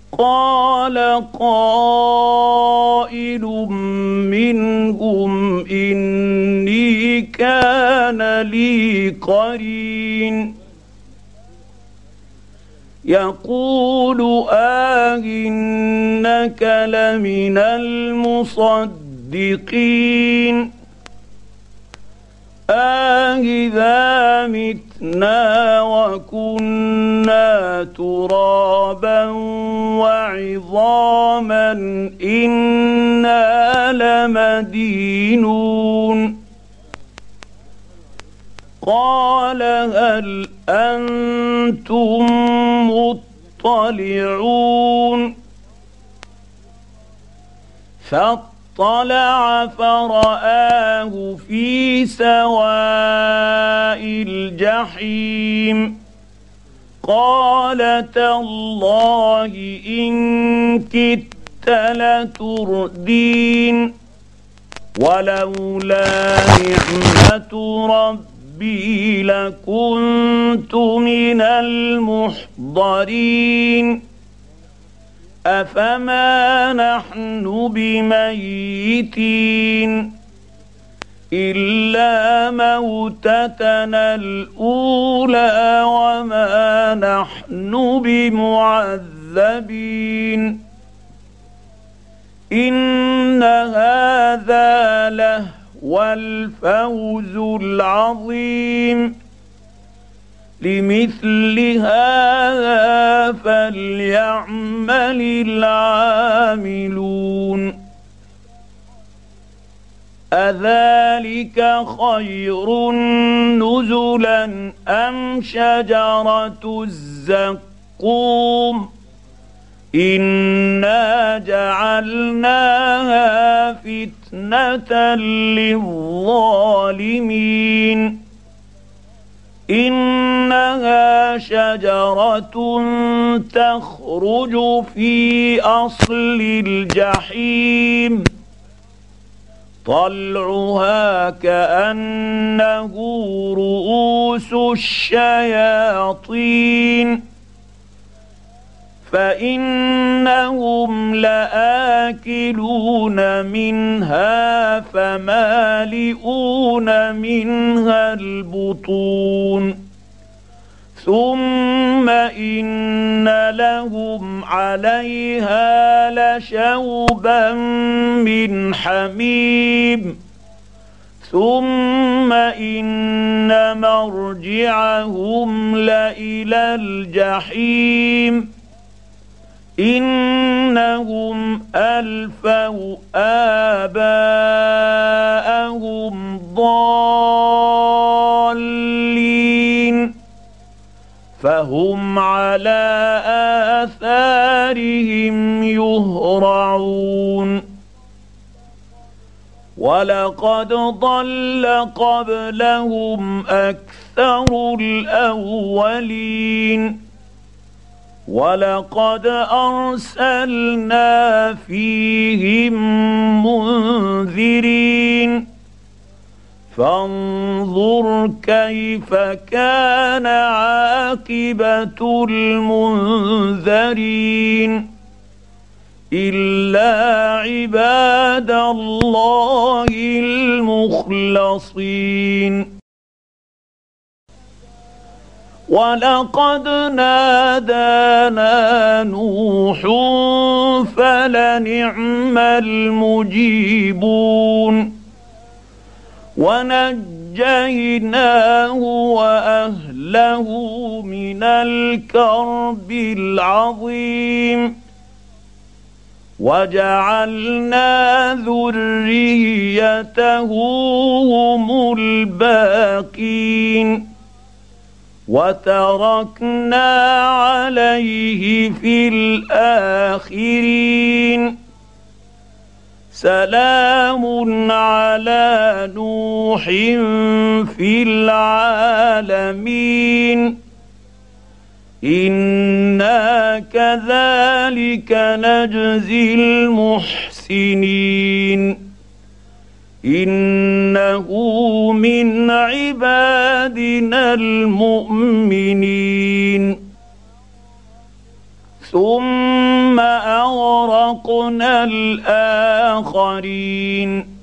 قال قائل منهم إني كان لي قرين يقول إنك لمن المصدقين إذا متنا وكنا ترابا وعظاما إنا لمدينون قال هل أنتم مطلعون فاطلع فرآه في سواء الجحيم قال تالله إن كدت لتردين ولولا نعمة ربي لكنت من المحضرين أفما نحن بميتين إلا موتتنا الأولى وما نحن بمعذبين إن هذا لهو الفوز العظيم لمثل هذا فليعمل العاملون أذلك خير نزلا أم شجرة الزقوم إنا جعلناها فتنة للظالمين إنها شجرة تخرج في أصل الجحيم طلعها كأنه رؤوس الشياطين فإنهم لآكلون منها فمالئون منها البطون ثم إن لهم عليها لشوبا من حميم ثم إن مرجعهم لإلى الجحيم إنهم ألفوا آباءهم ضالين فهم على آثارهم يهرعون ولقد ضل قبلهم أكثر الأولين ولقد أرسلنا فيهم منذرين فانظر كيف كان عاقبة المنذرين إلا عباد الله المخلصين ولقد نادانا نوح فلنعم المجيبون ونجيناه وأهله من الكرب العظيم وجعلنا ذريته هم الباقين وتركنا عليه في الآخرين سلام على نوح في العالمين إنا كذلك نجزي المحسنين إنه من عبادنا المؤمنين ثم واغرقنا الاخرين.